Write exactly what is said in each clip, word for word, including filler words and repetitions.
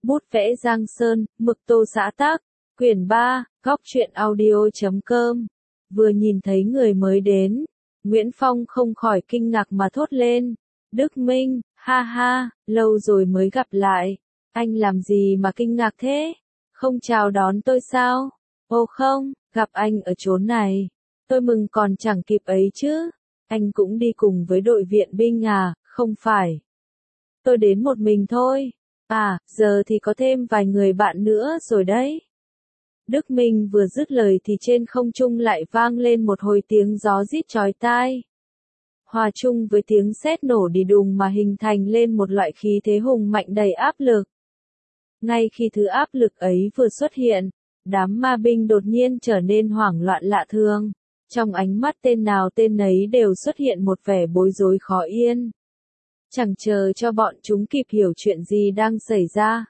Bút vẽ Giang Sơn, mực tô xã tác, quyển ba, góc truyện audio.com. Vừa nhìn thấy người mới đến, Nguyễn Phong không khỏi kinh ngạc mà thốt lên. Đức Minh, ha ha, lâu rồi mới gặp lại. Anh làm gì mà kinh ngạc thế? Không chào đón tôi sao? Ồ không, gặp anh ở chốn này. Tôi mừng còn chẳng kịp ấy chứ. Anh cũng đi cùng với đội viện binh à, không phải. Tôi đến một mình thôi. À, giờ thì có thêm vài người bạn nữa rồi đấy. Đức Minh vừa dứt lời thì trên không trung lại vang lên một hồi tiếng gió rít chói tai. Hòa chung với tiếng sét nổ đi đùng mà hình thành lên một loại khí thế hùng mạnh đầy áp lực. Ngay khi thứ áp lực ấy vừa xuất hiện, đám ma binh đột nhiên trở nên hoảng loạn lạ thường. Trong ánh mắt tên nào tên nấy đều xuất hiện một vẻ bối rối khó yên. Chẳng chờ cho bọn chúng kịp hiểu chuyện gì đang xảy ra.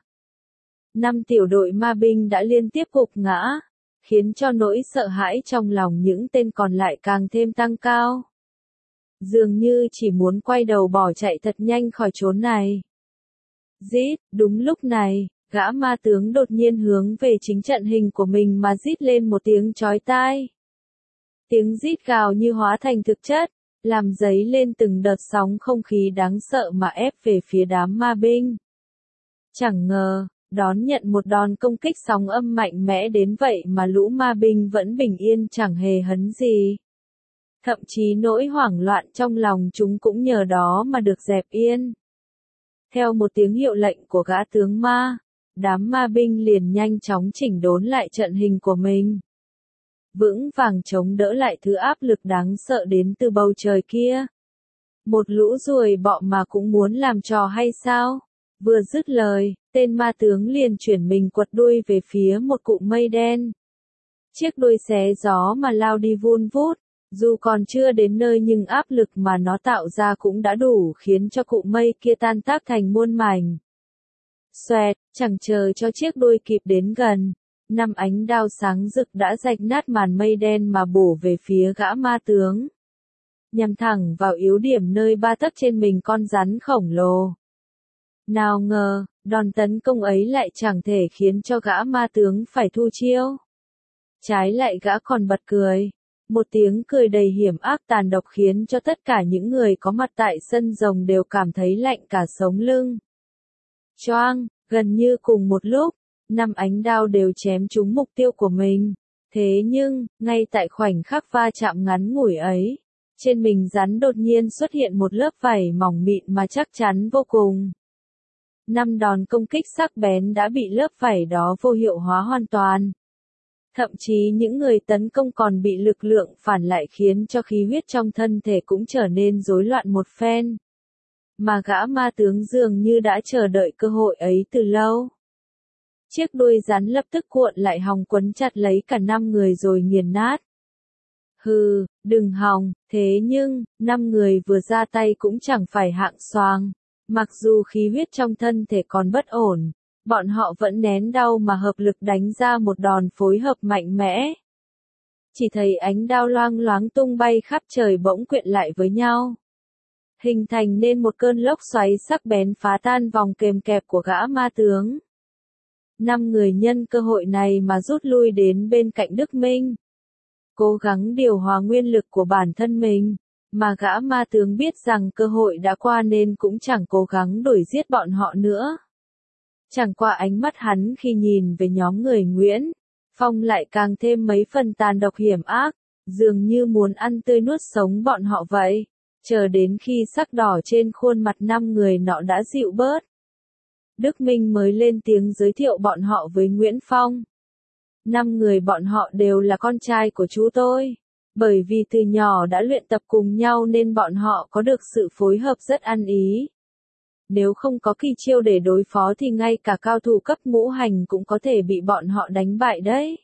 Năm tiểu đội ma binh đã liên tiếp gục ngã, khiến cho nỗi sợ hãi trong lòng những tên còn lại càng thêm tăng cao. Dường như chỉ muốn quay đầu bỏ chạy thật nhanh khỏi chốn này. Rít, đúng lúc này, gã ma tướng đột nhiên hướng về chính trận hình của mình mà rít lên một tiếng chói tai. Tiếng rít gào như hóa thành thực chất, làm dấy lên từng đợt sóng không khí đáng sợ mà ép về phía đám ma binh. Chẳng ngờ, đón nhận một đòn công kích sóng âm mạnh mẽ đến vậy mà lũ ma binh vẫn bình yên chẳng hề hấn gì. Thậm chí nỗi hoảng loạn trong lòng chúng cũng nhờ đó mà được dẹp yên. Theo một tiếng hiệu lệnh của gã tướng ma, đám ma binh liền nhanh chóng chỉnh đốn lại trận hình của mình. Vững vàng chống đỡ lại thứ áp lực đáng sợ đến từ bầu trời kia. Một lũ ruồi bọ mà cũng muốn làm trò hay sao? Vừa dứt lời, tên ma tướng liền chuyển mình quật đuôi về phía một cụm mây đen. Chiếc đuôi xé gió mà lao đi vun vút, dù còn chưa đến nơi nhưng áp lực mà nó tạo ra cũng đã đủ khiến cho cụm mây kia tan tác thành muôn mảnh. Xoẹt, chẳng chờ cho chiếc đuôi kịp đến gần, năm ánh đao sáng rực đã rạch nát màn mây đen mà bổ về phía gã ma tướng. Nhằm thẳng vào yếu điểm nơi ba tấc trên mình con rắn khổng lồ. Nào ngờ, đòn tấn công ấy lại chẳng thể khiến cho gã ma tướng phải thu chiêu. Trái lại gã còn bật cười. Một tiếng cười đầy hiểm ác tàn độc khiến cho tất cả những người có mặt tại sân rồng đều cảm thấy lạnh cả sống lưng. Choang, gần như cùng một lúc, năm ánh đao đều chém trúng mục tiêu của mình. Thế nhưng, ngay tại khoảnh khắc va chạm ngắn ngủi ấy, trên mình rắn đột nhiên xuất hiện một lớp vảy mỏng mịn mà chắc chắn vô cùng. Năm đòn công kích sắc bén đã bị lớp vảy đó vô hiệu hóa hoàn toàn. Thậm chí những người tấn công còn bị lực lượng phản lại khiến cho khí huyết trong thân thể cũng trở nên rối loạn một phen. Mà gã ma tướng dường như đã chờ đợi cơ hội ấy từ lâu. Chiếc đuôi rắn lập tức cuộn lại hòng quấn chặt lấy cả năm người rồi nghiền nát. Hừ, đừng hòng, thế nhưng, năm người vừa ra tay cũng chẳng phải hạng xoàng. Mặc dù khí huyết trong thân thể còn bất ổn, bọn họ vẫn nén đau mà hợp lực đánh ra một đòn phối hợp mạnh mẽ. Chỉ thấy ánh đao loang loáng tung bay khắp trời bỗng quyện lại với nhau. Hình thành nên một cơn lốc xoáy sắc bén phá tan vòng kềm kẹp của gã ma tướng. Năm người nhân cơ hội này mà rút lui đến bên cạnh Đức Minh. Cố gắng điều hòa nguyên lực của bản thân mình. Mà gã ma tướng biết rằng cơ hội đã qua nên cũng chẳng cố gắng đuổi giết bọn họ nữa. Chẳng qua ánh mắt hắn khi nhìn về nhóm người Nguyễn Phong lại càng thêm mấy phần tàn độc hiểm ác, dường như muốn ăn tươi nuốt sống bọn họ vậy, chờ đến khi sắc đỏ trên khuôn mặt năm người nọ đã dịu bớt. Đức Minh mới lên tiếng giới thiệu bọn họ với Nguyễn Phong. Năm người bọn họ đều là con trai của chú tôi. Bởi vì từ nhỏ đã luyện tập cùng nhau nên bọn họ có được sự phối hợp rất ăn ý. Nếu không có kỳ chiêu để đối phó thì ngay cả cao thủ cấp ngũ hành cũng có thể bị bọn họ đánh bại đấy.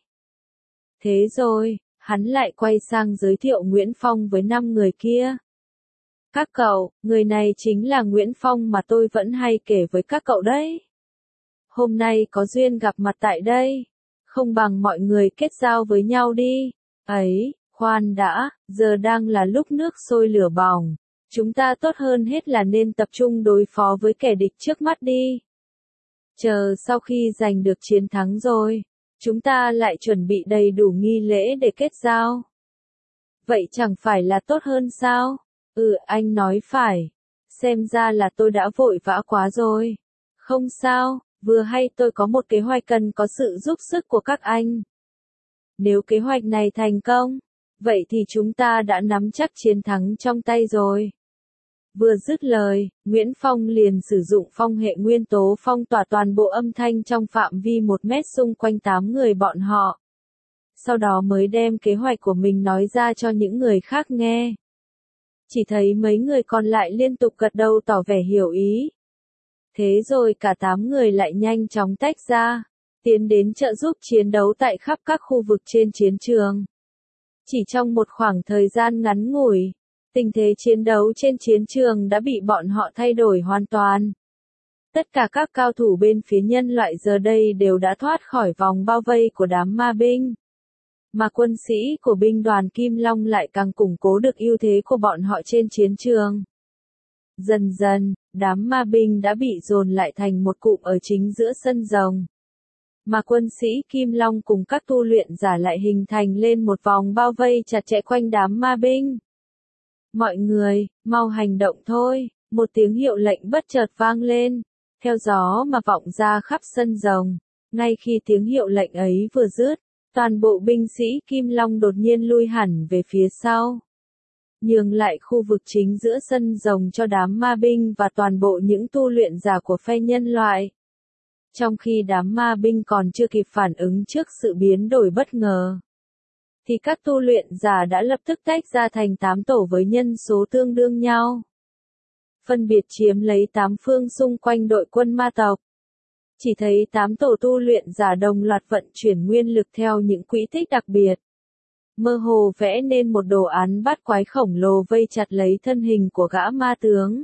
Thế rồi, hắn lại quay sang giới thiệu Nguyễn Phong với năm người kia. Các cậu, người này chính là Nguyễn Phong mà tôi vẫn hay kể với các cậu đấy. Hôm nay có duyên gặp mặt tại đây, không bằng mọi người kết giao với nhau đi. Ấy, khoan đã, giờ đang là lúc nước sôi lửa bỏng. Chúng ta tốt hơn hết là nên tập trung đối phó với kẻ địch trước mắt đi. Chờ sau khi giành được chiến thắng rồi, chúng ta lại chuẩn bị đầy đủ nghi lễ để kết giao. Vậy chẳng phải là tốt hơn sao? Ừ, anh nói phải. Xem ra là tôi đã vội vã quá rồi. Không sao, vừa hay tôi có một kế hoạch cần có sự giúp sức của các anh. Nếu kế hoạch này thành công, vậy thì chúng ta đã nắm chắc chiến thắng trong tay rồi. Vừa dứt lời, Nguyễn Phong liền sử dụng phong hệ nguyên tố phong tỏa toàn bộ âm thanh trong phạm vi một mét xung quanh tám người bọn họ. Sau đó mới đem kế hoạch của mình nói ra cho những người khác nghe. Chỉ thấy mấy người còn lại liên tục gật đầu tỏ vẻ hiểu ý. Thế rồi cả tám người lại nhanh chóng tách ra, tiến đến trợ giúp chiến đấu tại khắp các khu vực trên chiến trường. Chỉ trong một khoảng thời gian ngắn ngủi, tình thế chiến đấu trên chiến trường đã bị bọn họ thay đổi hoàn toàn. Tất cả các cao thủ bên phía nhân loại giờ đây đều đã thoát khỏi vòng bao vây của đám ma binh. Mà quân sĩ của binh đoàn Kim Long lại càng củng cố được ưu thế của bọn họ trên chiến trường. Dần dần, đám ma binh đã bị dồn lại thành một cụm ở chính giữa sân rồng. Mà quân sĩ Kim Long cùng các tu luyện giả lại hình thành lên một vòng bao vây chặt chẽ quanh đám ma binh. Mọi người, mau hành động thôi, một tiếng hiệu lệnh bất chợt vang lên, theo gió mà vọng ra khắp sân rồng. Ngay khi tiếng hiệu lệnh ấy vừa dứt, toàn bộ binh sĩ Kim Long đột nhiên lui hẳn về phía sau, nhường lại khu vực chính giữa sân rồng cho đám ma binh và toàn bộ những tu luyện giả của phe nhân loại. Trong khi đám ma binh còn chưa kịp phản ứng trước sự biến đổi bất ngờ, thì các tu luyện giả đã lập tức tách ra thành tám tổ với nhân số tương đương nhau, phân biệt chiếm lấy tám phương xung quanh đội quân ma tộc. Chỉ thấy tám tổ tu luyện giả đồng loạt vận chuyển nguyên lực theo những quỹ tích đặc biệt, mơ hồ vẽ nên một đồ án bát quái khổng lồ vây chặt lấy thân hình của gã ma tướng.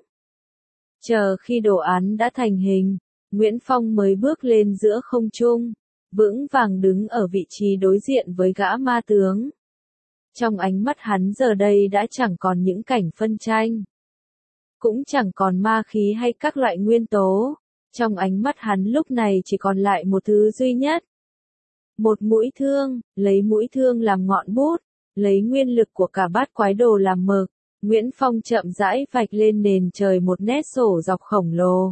Chờ khi đồ án đã thành hình, Nguyễn Phong mới bước lên giữa không trung, vững vàng đứng ở vị trí đối diện với gã ma tướng. Trong ánh mắt hắn giờ đây đã chẳng còn những cảnh phân tranh, cũng chẳng còn ma khí hay các loại nguyên tố. Trong ánh mắt hắn lúc này chỉ còn lại một thứ duy nhất. Một mũi thương, lấy mũi thương làm ngọn bút, lấy nguyên lực của cả bát quái đồ làm mực, Nguyễn Phong chậm rãi vạch lên nền trời một nét sổ dọc khổng lồ.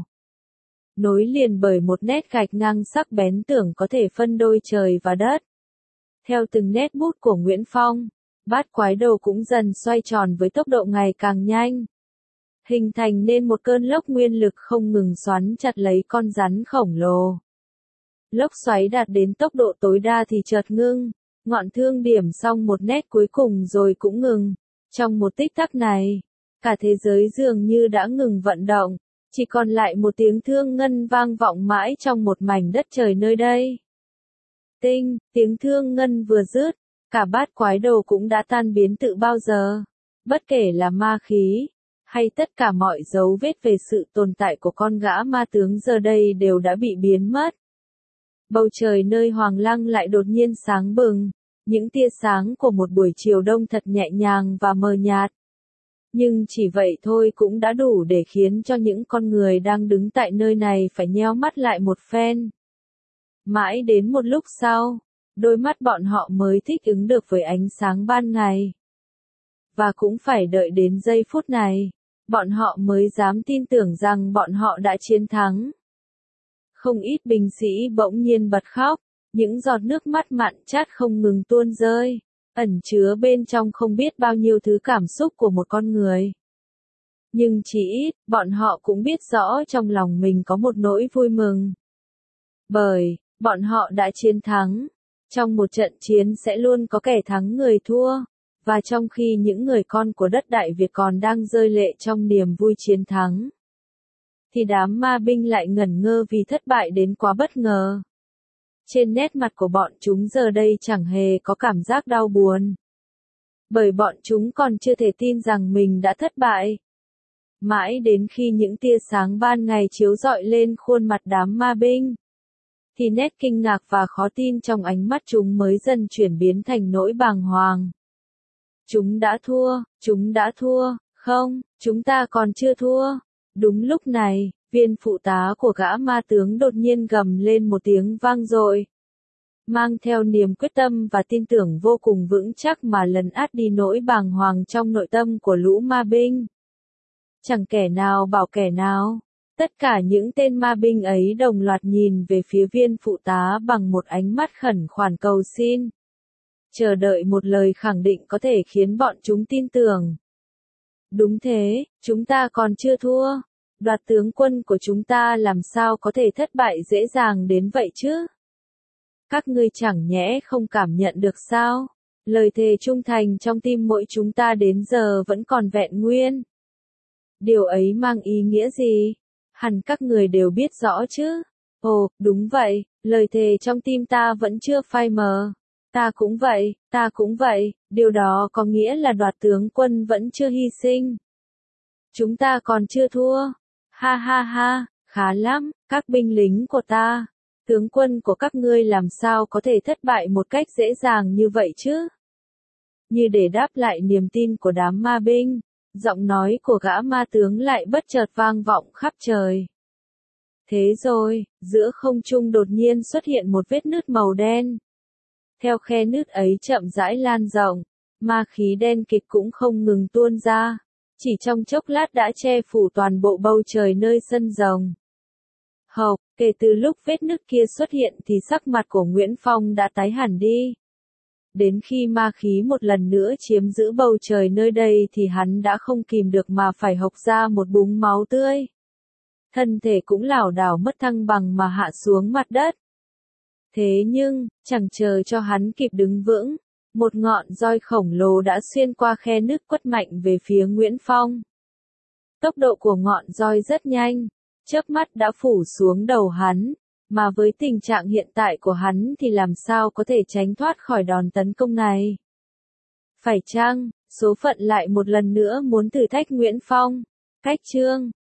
Nối liền bởi một nét gạch ngang sắc bén tưởng có thể phân đôi trời và đất. Theo từng nét bút của Nguyễn Phong, bát quái đồ cũng dần xoay tròn với tốc độ ngày càng nhanh, hình thành nên một cơn lốc nguyên lực không ngừng xoắn chặt lấy con rắn khổng lồ. Lốc xoáy đạt đến tốc độ tối đa thì chợt ngưng, ngọn thương điểm xong một nét cuối cùng rồi cũng ngừng. Trong một tích tắc này, cả thế giới dường như đã ngừng vận động, chỉ còn lại một tiếng thương ngân vang vọng mãi trong một mảnh đất trời nơi đây. Tinh, tiếng thương ngân vừa dứt, cả bát quái đồ cũng đã tan biến tự bao giờ. Bất kể là ma khí, hay tất cả mọi dấu vết về sự tồn tại của con gã ma tướng giờ đây đều đã bị biến mất. Bầu trời nơi Hoàng Lăng lại đột nhiên sáng bừng, những tia sáng của một buổi chiều đông thật nhẹ nhàng và mờ nhạt. Nhưng chỉ vậy thôi cũng đã đủ để khiến cho những con người đang đứng tại nơi này phải nheo mắt lại một phen. Mãi đến một lúc sau, đôi mắt bọn họ mới thích ứng được với ánh sáng ban ngày. Và cũng phải đợi đến giây phút này, bọn họ mới dám tin tưởng rằng bọn họ đã chiến thắng. Không ít binh sĩ bỗng nhiên bật khóc, những giọt nước mắt mặn chát không ngừng tuôn rơi, ẩn chứa bên trong không biết bao nhiêu thứ cảm xúc của một con người. Nhưng chỉ ít, bọn họ cũng biết rõ trong lòng mình có một nỗi vui mừng. Bởi, bọn họ đã chiến thắng. Trong một trận chiến sẽ luôn có kẻ thắng người thua. Và trong khi những người con của đất Đại Việt còn đang rơi lệ trong niềm vui chiến thắng, thì đám ma binh lại ngẩn ngơ vì thất bại đến quá bất ngờ. Trên nét mặt của bọn chúng giờ đây chẳng hề có cảm giác đau buồn. Bởi bọn chúng còn chưa thể tin rằng mình đã thất bại. Mãi đến khi những tia sáng ban ngày chiếu rọi lên khuôn mặt đám ma binh, thì nét kinh ngạc và khó tin trong ánh mắt chúng mới dần chuyển biến thành nỗi bàng hoàng. Chúng đã thua, chúng đã thua, không, chúng ta còn chưa thua. Đúng lúc này, viên phụ tá của gã ma tướng đột nhiên gầm lên một tiếng vang dội, mang theo niềm quyết tâm và tin tưởng vô cùng vững chắc mà lấn át đi nỗi bàng hoàng trong nội tâm của lũ ma binh. Chẳng kẻ nào bảo kẻ nào, tất cả những tên ma binh ấy đồng loạt nhìn về phía viên phụ tá bằng một ánh mắt khẩn khoản cầu xin, chờ đợi một lời khẳng định có thể khiến bọn chúng tin tưởng. Đúng thế, chúng ta còn chưa thua. Đoạt tướng quân của chúng ta làm sao có thể thất bại dễ dàng đến vậy chứ? Các ngươi chẳng nhẽ không cảm nhận được sao? Lời thề trung thành trong tim mỗi chúng ta đến giờ vẫn còn vẹn nguyên. Điều ấy mang ý nghĩa gì? Hẳn các người đều biết rõ chứ? Ồ, đúng vậy, lời thề trong tim ta vẫn chưa phai mờ. Ta cũng vậy, ta cũng vậy, điều đó có nghĩa là đoạt tướng quân vẫn chưa hy sinh. Chúng ta còn chưa thua. Ha ha ha, khá lắm, các binh lính của ta. Tướng quân của các ngươi làm sao có thể thất bại một cách dễ dàng như vậy chứ? Như để đáp lại niềm tin của đám ma binh, giọng nói của gã ma tướng lại bất chợt vang vọng khắp trời. Thế rồi, giữa không trung đột nhiên xuất hiện một vết nứt màu đen. Theo khe nứt ấy chậm rãi lan rộng, ma khí đen kịt cũng không ngừng tuôn ra, chỉ trong chốc lát đã che phủ toàn bộ bầu trời nơi sân rồng. Hộc, kể từ lúc vết nứt kia xuất hiện thì sắc mặt của Nguyễn Phong đã tái hẳn đi. Đến khi ma khí một lần nữa chiếm giữ bầu trời nơi đây thì hắn đã không kìm được mà phải hộc ra một búng máu tươi. Thân thể cũng lảo đảo mất thăng bằng mà hạ xuống mặt đất. Thế nhưng, chẳng chờ cho hắn kịp đứng vững, một ngọn roi khổng lồ đã xuyên qua khe nứt quất mạnh về phía Nguyễn Phong. Tốc độ của ngọn roi rất nhanh, chớp mắt đã phủ xuống đầu hắn, mà với tình trạng hiện tại của hắn thì làm sao có thể tránh thoát khỏi đòn tấn công này. Phải chăng, số phận lại một lần nữa muốn thử thách Nguyễn Phong? Cách chương